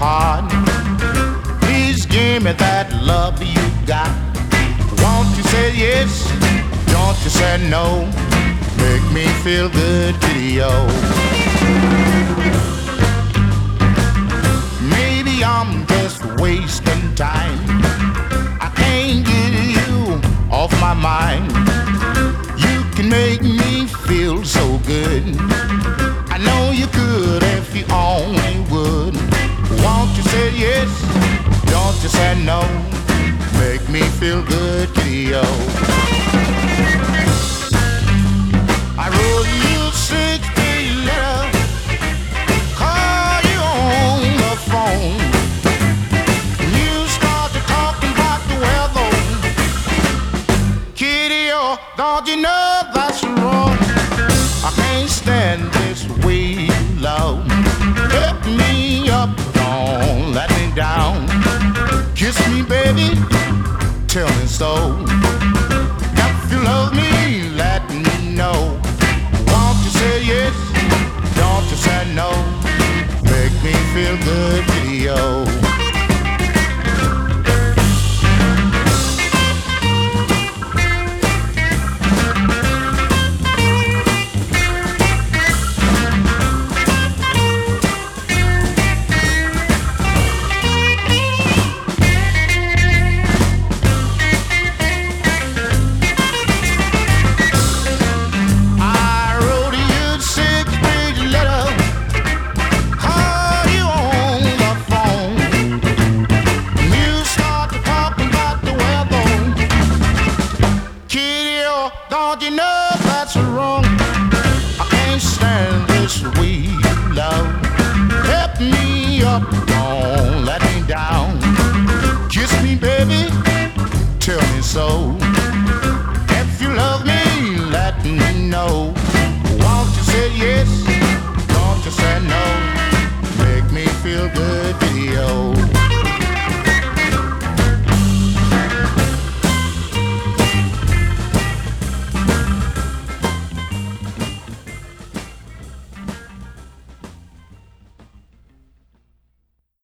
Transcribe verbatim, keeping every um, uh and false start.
heart. Please give me that love you got. Won't you say yes? Don't you say no? Make me feel good, video. Maybe I'm just wasting time. I can't get you off my mind. You can make me feel so good. I know you could if you only would. Won't you say yes? Don't you say no? Make me feel good, video. I wrote you six-page letter, call you on the phone. You started talking about the weather. Kitty, oh, don't you know that's wrong? I can't stand this way, love. Pick me up, don't let me down. Kiss me, baby, tell me so. If you love me, let me know. Won't you say yes? Don't you say no? Make me feel good, video. Don't you know that's wrong? I can't stand this way, love. Help me up, don't let me down. Kiss me, baby, tell me so.